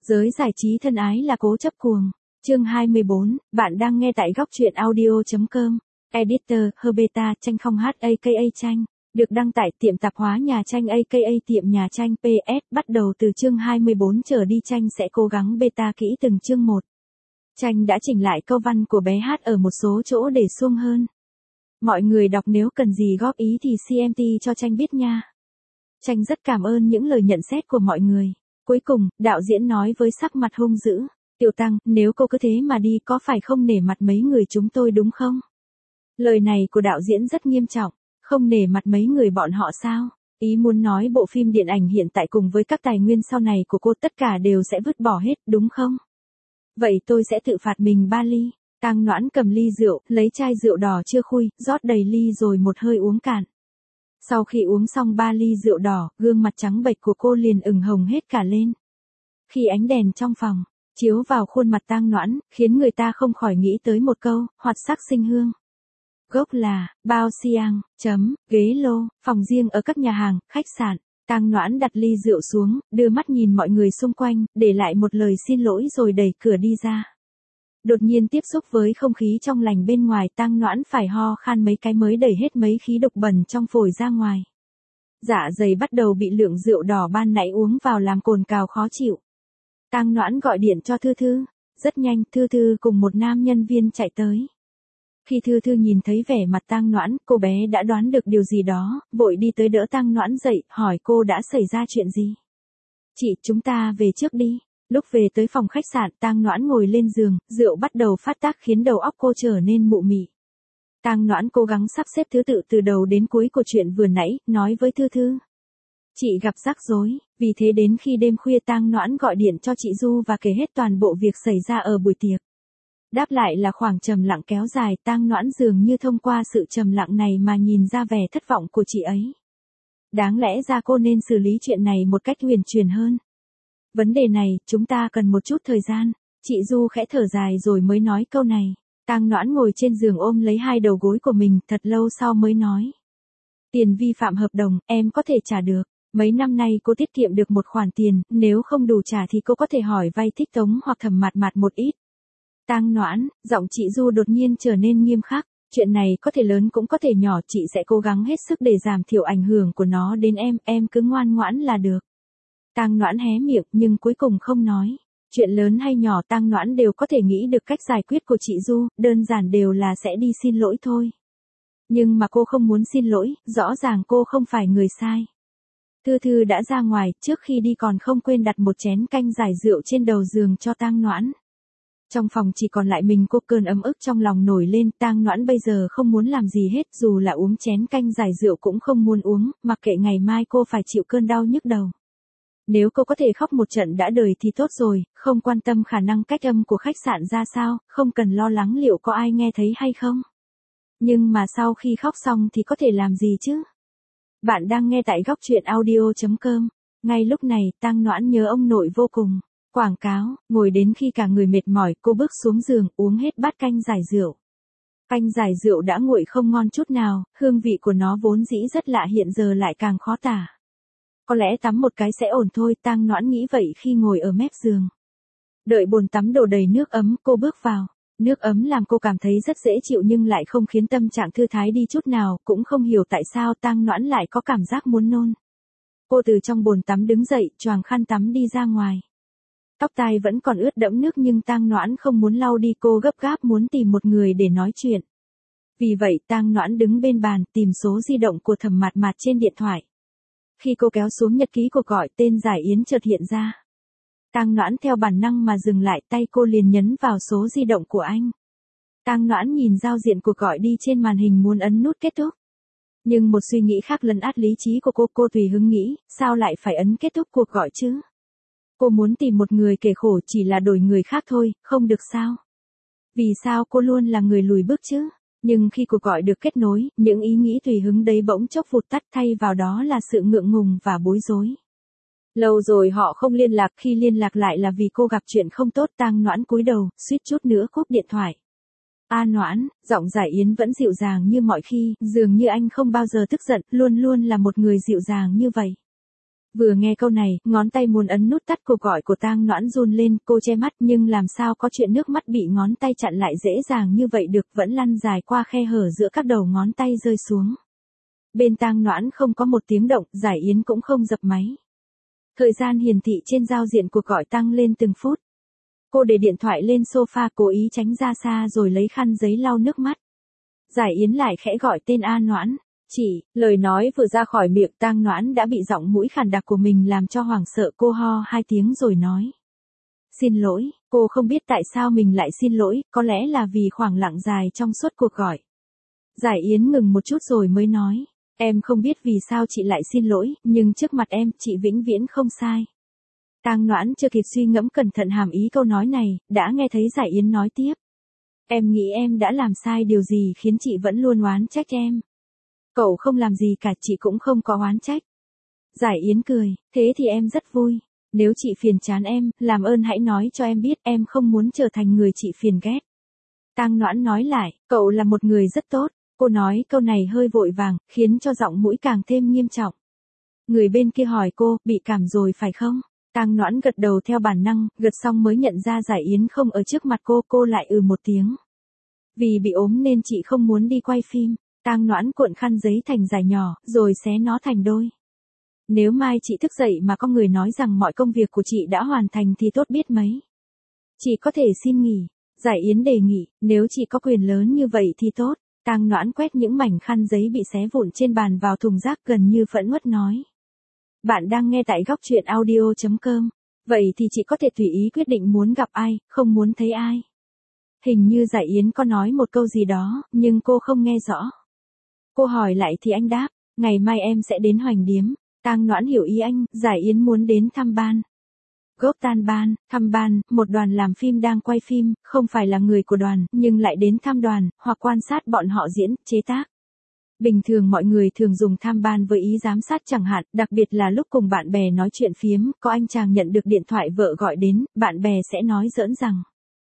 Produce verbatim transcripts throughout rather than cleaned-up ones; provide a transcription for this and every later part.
Giới giải trí thân ái là cố chấp cuồng. Chương hai mươi bốn, bạn đang nghe tại góc truyện audio chấm com. Editor, Herbeta, tranh không hát aka tranh. Được đăng tải tiệm tạp hóa nhà tranh aka tiệm nhà tranh pê ét. Bắt đầu từ chương hai mươi bốn trở đi tranh sẽ cố gắng beta kỹ từng chương một. Tranh đã chỉnh lại câu văn của bé hát ở một số chỗ để suông hơn. Mọi người đọc nếu cần gì góp ý thì xê em tê cho tranh biết nha. Tranh rất cảm ơn những lời nhận xét của mọi người. Cuối cùng, đạo diễn nói với sắc mặt hung dữ, Tiểu Tăng, nếu cô cứ thế mà đi có phải không nể mặt mấy người chúng tôi đúng không? Lời này của đạo diễn rất nghiêm trọng, không nể mặt mấy người bọn họ sao? Ý muốn nói bộ phim điện ảnh hiện tại cùng với các tài nguyên sau này của cô tất cả đều sẽ vứt bỏ hết, đúng không? Vậy tôi sẽ tự phạt mình ba ly. Tang Noãn cầm ly rượu, lấy chai rượu đỏ chưa khui, rót đầy ly rồi một hơi uống cạn. Sau khi uống xong ba ly rượu đỏ, gương mặt trắng bệch của cô liền ửng hồng hết cả lên. Khi ánh đèn trong phòng chiếu vào khuôn mặt Tang Noãn, khiến người ta không khỏi nghĩ tới một câu, hoạt sắc sinh hương. Gốc là bao xiang, chấm, ghế lô, phòng riêng ở các nhà hàng, khách sạn. Tang Noãn đặt ly rượu xuống, đưa mắt nhìn mọi người xung quanh, để lại một lời xin lỗi rồi đẩy cửa đi ra. Đột nhiên tiếp xúc với không khí trong lành bên ngoài, Tang Noãn phải ho khan mấy cái mới đẩy hết mấy khí độc bẩn trong phổi ra ngoài. Dạ dày bắt đầu bị lượng rượu đỏ ban nãy uống vào làm cồn cào khó chịu. Tang Noãn gọi điện cho Thư Thư. Rất nhanh, Thư Thư cùng một nam nhân viên chạy tới. Khi Thư Thư nhìn thấy vẻ mặt Tang Noãn, cô bé đã đoán được điều gì đó, vội đi tới đỡ Tang Noãn dậy, hỏi cô đã xảy ra chuyện gì. Chị, chúng ta về trước đi. Lúc về tới phòng khách sạn, Tang Noãn ngồi lên giường, rượu bắt đầu phát tác khiến đầu óc cô trở nên mụ mị. Tang Noãn cố gắng sắp xếp thứ tự từ đầu đến cuối của chuyện vừa nãy, nói với Thư Thư. Chị gặp rắc rối, vì thế đến khi đêm khuya Tang Noãn gọi điện cho chị Du và kể hết toàn bộ việc xảy ra ở buổi tiệc. Đáp lại là khoảng trầm lặng kéo dài, Tang Noãn dường như thông qua sự trầm lặng này mà nhìn ra vẻ thất vọng của chị ấy. Đáng lẽ ra cô nên xử lý chuyện này một cách huyền chuyển hơn. Vấn đề này, chúng ta cần một chút thời gian. Chị Du khẽ thở dài rồi mới nói câu này. Tang Noãn ngồi trên giường ôm lấy hai đầu gối của mình, thật lâu sau mới nói. Tiền vi phạm hợp đồng, em có thể trả được. Mấy năm nay cô tiết kiệm được một khoản tiền, nếu không đủ trả thì cô có thể hỏi vay Thích Tống hoặc Thẩm Mạt Mạt một ít. Tang Noãn, giọng chị Du đột nhiên trở nên nghiêm khắc. Chuyện này có thể lớn cũng có thể nhỏ, chị sẽ cố gắng hết sức để giảm thiểu ảnh hưởng của nó đến em, em cứ ngoan ngoãn là được. Tang Noãn hé miệng nhưng cuối cùng không nói. Chuyện lớn hay nhỏ Tang Noãn đều có thể nghĩ được cách giải quyết của chị Du, đơn giản đều là sẽ đi xin lỗi thôi. Nhưng mà cô không muốn xin lỗi, rõ ràng cô không phải người sai. Thư Thư đã ra ngoài, trước khi đi còn không quên đặt một chén canh giải rượu trên đầu giường cho Tang Noãn. Trong phòng chỉ còn lại mình cô, cơn ấm ức trong lòng nổi lên, Tang Noãn bây giờ không muốn làm gì hết, dù là uống chén canh giải rượu cũng không muốn uống, mặc kệ ngày mai cô phải chịu cơn đau nhức đầu. Nếu cô có thể khóc một trận đã đời thì tốt rồi, không quan tâm khả năng cách âm của khách sạn ra sao, không cần lo lắng liệu có ai nghe thấy hay không. Nhưng mà sau khi khóc xong thì có thể làm gì chứ? Bạn đang nghe tại góc truyện audio chấm com. Ngay lúc này, Tang Noãn nhớ ông nội vô cùng. Quảng cáo, ngồi đến khi cả người mệt mỏi, cô bước xuống giường, uống hết bát canh giải rượu. Canh giải rượu đã nguội không ngon chút nào, hương vị của nó vốn dĩ rất lạ hiện giờ lại càng khó tả. Có lẽ tắm một cái sẽ ổn thôi, Tang Noãn nghĩ vậy khi ngồi ở mép giường. Đợi bồn tắm đổ đầy nước ấm, cô bước vào. Nước ấm làm cô cảm thấy rất dễ chịu nhưng lại không khiến tâm trạng thư thái đi chút nào, cũng không hiểu tại sao Tang Noãn lại có cảm giác muốn nôn. Cô từ trong bồn tắm đứng dậy, choàng khăn tắm đi ra ngoài. Tóc tai vẫn còn ướt đẫm nước nhưng Tang Noãn không muốn lau đi, cô gấp gáp muốn tìm một người để nói chuyện. Vì vậy Tang Noãn đứng bên bàn, tìm số di động của Thẩm Mạt Mạt trên điện thoại. Khi cô kéo xuống nhật ký cuộc gọi, tên Giải Yến chợt hiện ra. Tang Noãn theo bản năng mà dừng lại, tay cô liền nhấn vào số di động của anh. Tang Noãn nhìn giao diện cuộc gọi đi trên màn hình muốn ấn nút kết thúc. Nhưng một suy nghĩ khác lấn át lý trí của cô, cô tùy hứng nghĩ, sao lại phải ấn kết thúc cuộc gọi chứ? Cô muốn tìm một người kể khổ, chỉ là đổi người khác thôi, không được sao? Vì sao cô luôn là người lùi bước chứ? Nhưng khi cuộc gọi được kết nối, những ý nghĩ tùy hứng đấy bỗng chốc vụt tắt, thay vào đó là sự ngượng ngùng và bối rối. Lâu rồi họ không liên lạc, khi liên lạc lại là vì cô gặp chuyện không tốt. Tang Noãn cúi đầu, suýt chút nữa cúp điện thoại. A Noãn, giọng Giải Yến vẫn dịu dàng như mọi khi, dường như anh không bao giờ tức giận, luôn luôn là một người dịu dàng như vậy. Vừa nghe câu này, ngón tay muốn ấn nút tắt cuộc gọi của Tang Noãn run lên, cô che mắt nhưng làm sao có chuyện nước mắt bị ngón tay chặn lại dễ dàng như vậy được, vẫn lăn dài qua khe hở giữa các đầu ngón tay rơi xuống. Bên Tang Noãn không có một tiếng động, Giải Yến cũng không dập máy. Thời gian hiển thị trên giao diện cuộc gọi tăng lên từng phút. Cô để điện thoại lên sofa cố ý tránh ra xa rồi lấy khăn giấy lau nước mắt. Giải Yến lại khẽ gọi tên A Noãn. Chị, lời nói vừa ra khỏi miệng Tang Noãn đã bị giọng mũi khàn đặc của mình làm cho hoảng sợ, cô ho hai tiếng rồi nói. Xin lỗi, cô không biết tại sao mình lại xin lỗi, có lẽ là vì khoảng lặng dài trong suốt cuộc gọi. Giải Yến ngừng một chút rồi mới nói. Em không biết vì sao chị lại xin lỗi, nhưng trước mặt em, chị vĩnh viễn không sai. Tang Noãn chưa kịp suy ngẫm cẩn thận hàm ý câu nói này, đã nghe thấy Giải Yến nói tiếp. Em nghĩ em đã làm sai điều gì khiến chị vẫn luôn oán trách em. Cậu không làm gì cả, chị cũng không có oán trách. Giải Yến cười, thế thì em rất vui. Nếu chị phiền chán em, làm ơn hãy nói cho em biết, em không muốn trở thành người chị phiền ghét. Tang Noãn nói lại, cậu là một người rất tốt. Cô nói câu này hơi vội vàng, khiến cho giọng mũi càng thêm nghiêm trọng. Người bên kia hỏi cô, bị cảm rồi phải không? Tang Noãn gật đầu theo bản năng, gật xong mới nhận ra Giải Yến không ở trước mặt cô, cô lại ừ một tiếng. Vì bị ốm nên chị không muốn đi quay phim. Tang Noãn cuộn khăn giấy thành dải nhỏ, rồi xé nó thành đôi. Nếu mai chị thức dậy mà có người nói rằng mọi công việc của chị đã hoàn thành thì tốt biết mấy. Chị có thể xin nghỉ. Giải Yến đề nghị, nếu chị có quyền lớn như vậy thì tốt. Tang Noãn quét những mảnh khăn giấy bị xé vụn trên bàn vào thùng rác gần như phẫn uất nói. Bạn đang nghe tại góc truyện audio chấm com. Vậy thì chị có thể tùy ý quyết định muốn gặp ai, không muốn thấy ai. Hình như Giải Yến có nói một câu gì đó, nhưng cô không nghe rõ. Cô hỏi lại thì anh đáp, ngày mai em sẽ đến Hoành Điếm. Tang Noãn hiểu ý anh, Giải Yến muốn đến thăm ban. Gốc tan ban, thăm ban, một đoàn làm phim đang quay phim, không phải là người của đoàn, nhưng lại đến thăm đoàn, hoặc quan sát bọn họ diễn, chế tác. Bình thường mọi người thường dùng tham ban với ý giám sát chẳng hạn, đặc biệt là lúc cùng bạn bè nói chuyện phiếm, có anh chàng nhận được điện thoại vợ gọi đến, bạn bè sẽ nói giỡn rằng.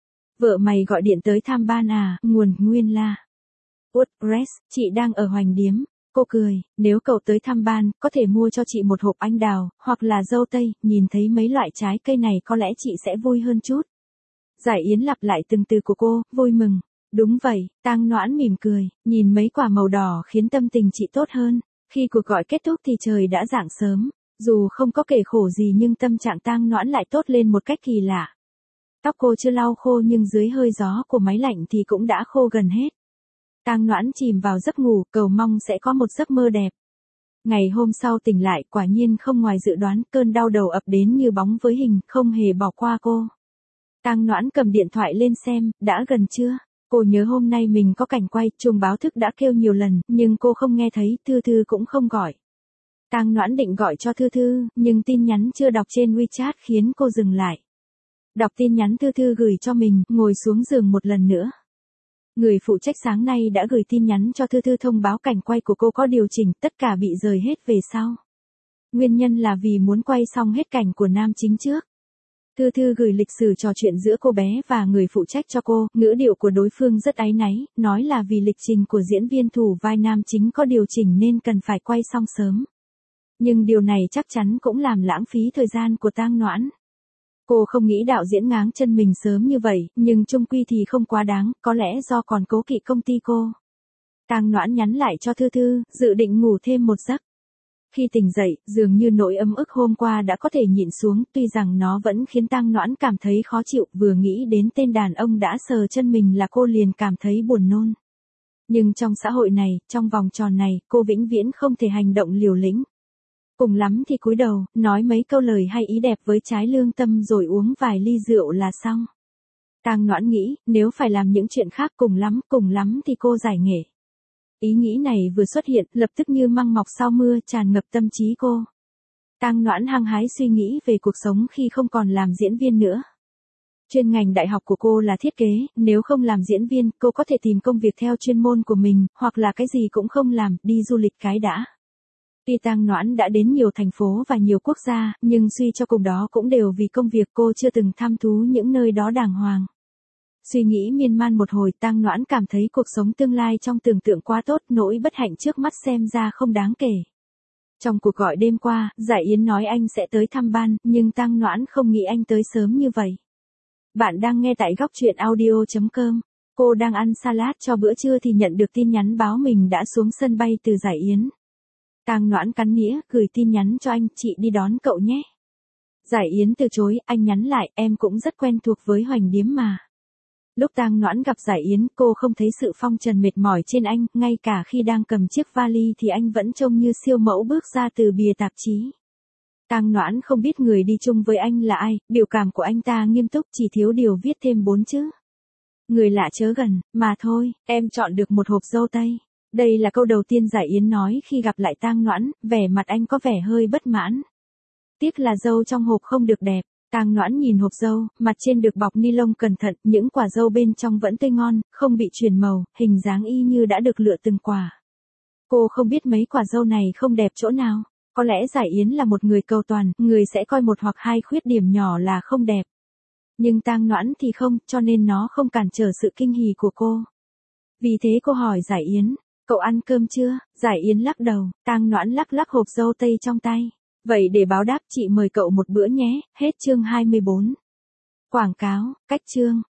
Vợ mày gọi điện tới tham ban à, nguồn nguyên là. WordPress, chị đang ở Hoành Điếm. Cô cười, nếu cậu tới thăm ban, có thể mua cho chị một hộp anh đào, hoặc là dâu tây, nhìn thấy mấy loại trái cây này có lẽ chị sẽ vui hơn chút. Giải Yến lặp lại từng từ của cô, vui mừng. Đúng vậy, Tang Noãn mỉm cười, nhìn mấy quả màu đỏ khiến tâm tình chị tốt hơn. Khi cuộc gọi kết thúc thì trời đã rạng sớm, dù không có kể khổ gì nhưng tâm trạng Tang Noãn lại tốt lên một cách kỳ lạ. Tóc cô chưa lau khô nhưng dưới hơi gió của máy lạnh thì cũng đã khô gần hết. Tang Noãn chìm vào giấc ngủ, cầu mong sẽ có một giấc mơ đẹp. Ngày hôm sau tỉnh lại, quả nhiên không ngoài dự đoán, cơn đau đầu ập đến như bóng với hình, không hề bỏ qua cô. Tang Noãn cầm điện thoại lên xem, đã gần chưa? Cô nhớ hôm nay mình có cảnh quay, chuông báo thức đã kêu nhiều lần, nhưng cô không nghe thấy, Thư Thư cũng không gọi. Tang Noãn định gọi cho Thư Thư, nhưng tin nhắn chưa đọc trên WeChat khiến cô dừng lại. Đọc tin nhắn Thư Thư gửi cho mình, ngồi xuống giường một lần nữa. Người phụ trách sáng nay đã gửi tin nhắn cho Thư Thư thông báo cảnh quay của cô có điều chỉnh, tất cả bị rời hết về sau. Nguyên nhân là vì muốn quay xong hết cảnh của nam chính trước. Thư Thư gửi lịch sử trò chuyện giữa cô bé và người phụ trách cho cô, ngữ điệu của đối phương rất áy náy, nói là vì lịch trình của diễn viên thủ vai nam chính có điều chỉnh nên cần phải quay xong sớm. Nhưng điều này chắc chắn cũng làm lãng phí thời gian của Tang Noãn. Cô không nghĩ đạo diễn ngáng chân mình sớm như vậy, nhưng chung quy thì không quá đáng, có lẽ do còn cố kỵ công ty cô. Tang Noãn nhắn lại cho Thư Thư, dự định ngủ thêm một giấc. Khi tỉnh dậy, dường như nỗi ấm ức hôm qua đã có thể nhịn xuống, tuy rằng nó vẫn khiến Tang Noãn cảm thấy khó chịu, vừa nghĩ đến tên đàn ông đã sờ chân mình là cô liền cảm thấy buồn nôn. Nhưng trong xã hội này, trong vòng tròn này, cô vĩnh viễn không thể hành động liều lĩnh. Cùng lắm thì cúi đầu, nói mấy câu lời hay ý đẹp với trái lương tâm rồi uống vài ly rượu là xong. Tang Noãn nghĩ, nếu phải làm những chuyện khác cùng lắm, cùng lắm thì cô giải nghệ. Ý nghĩ này vừa xuất hiện, lập tức như măng mọc sau mưa tràn ngập tâm trí cô. Tang Noãn hăng hái suy nghĩ về cuộc sống khi không còn làm diễn viên nữa. Chuyên ngành đại học của cô là thiết kế, nếu không làm diễn viên, cô có thể tìm công việc theo chuyên môn của mình, hoặc là cái gì cũng không làm, đi du lịch cái đã. Tuy Tang Noãn đã đến nhiều thành phố và nhiều quốc gia, nhưng suy cho cùng đó cũng đều vì công việc, cô chưa từng thăm thú những nơi đó đàng hoàng. Suy nghĩ miên man một hồi, Tang Noãn cảm thấy cuộc sống tương lai trong tưởng tượng quá tốt, nỗi bất hạnh trước mắt xem ra không đáng kể. Trong cuộc gọi đêm qua, Giải Yến nói anh sẽ tới thăm ban, nhưng Tang Noãn không nghĩ anh tới sớm như vậy. Bạn đang nghe tại góc truyện audio.com. Cô đang ăn salad cho bữa trưa thì nhận được tin nhắn báo mình đã xuống sân bay từ Giải Yến. Tang Noãn cắn nĩa, gửi tin nhắn cho anh, chị đi đón cậu nhé. Giải Yến từ chối, anh nhắn lại, em cũng rất quen thuộc với Hoành Điếm mà. Lúc Tang Noãn gặp Giải Yến, cô không thấy sự phong trần mệt mỏi trên anh, ngay cả khi đang cầm chiếc vali thì anh vẫn trông như siêu mẫu bước ra từ bìa tạp chí. Tang Noãn không biết người đi chung với anh là ai, biểu cảm của anh ta nghiêm túc, chỉ thiếu điều viết thêm bốn chữ. Người lạ chớ gần, mà thôi, em chọn được một hộp dâu tây. Đây là câu đầu tiên Giải Yến nói khi gặp lại Tang Noãn, vẻ mặt anh có vẻ hơi bất mãn. Tiếc là dâu trong hộp không được đẹp. Tang Noãn nhìn hộp dâu, mặt trên được bọc ni lông cẩn thận, những quả dâu bên trong vẫn tươi ngon, không bị chuyển màu, hình dáng y như đã được lựa từng quả. Cô không biết mấy quả dâu này không đẹp chỗ nào. Có lẽ Giải Yến là một người cầu toàn, người sẽ coi một hoặc hai khuyết điểm nhỏ là không đẹp. Nhưng Tang Noãn thì không, cho nên nó không cản trở sự kinh hỉ của cô. Vì thế cô hỏi Giải Yến, cậu ăn cơm chưa? Giải Yến lắc đầu, Tang Noãn lắc lắc hộp dâu tây trong tay. Vậy để báo đáp chị mời cậu một bữa nhé, hết chương hai mươi bốn. Quảng cáo, cách chương.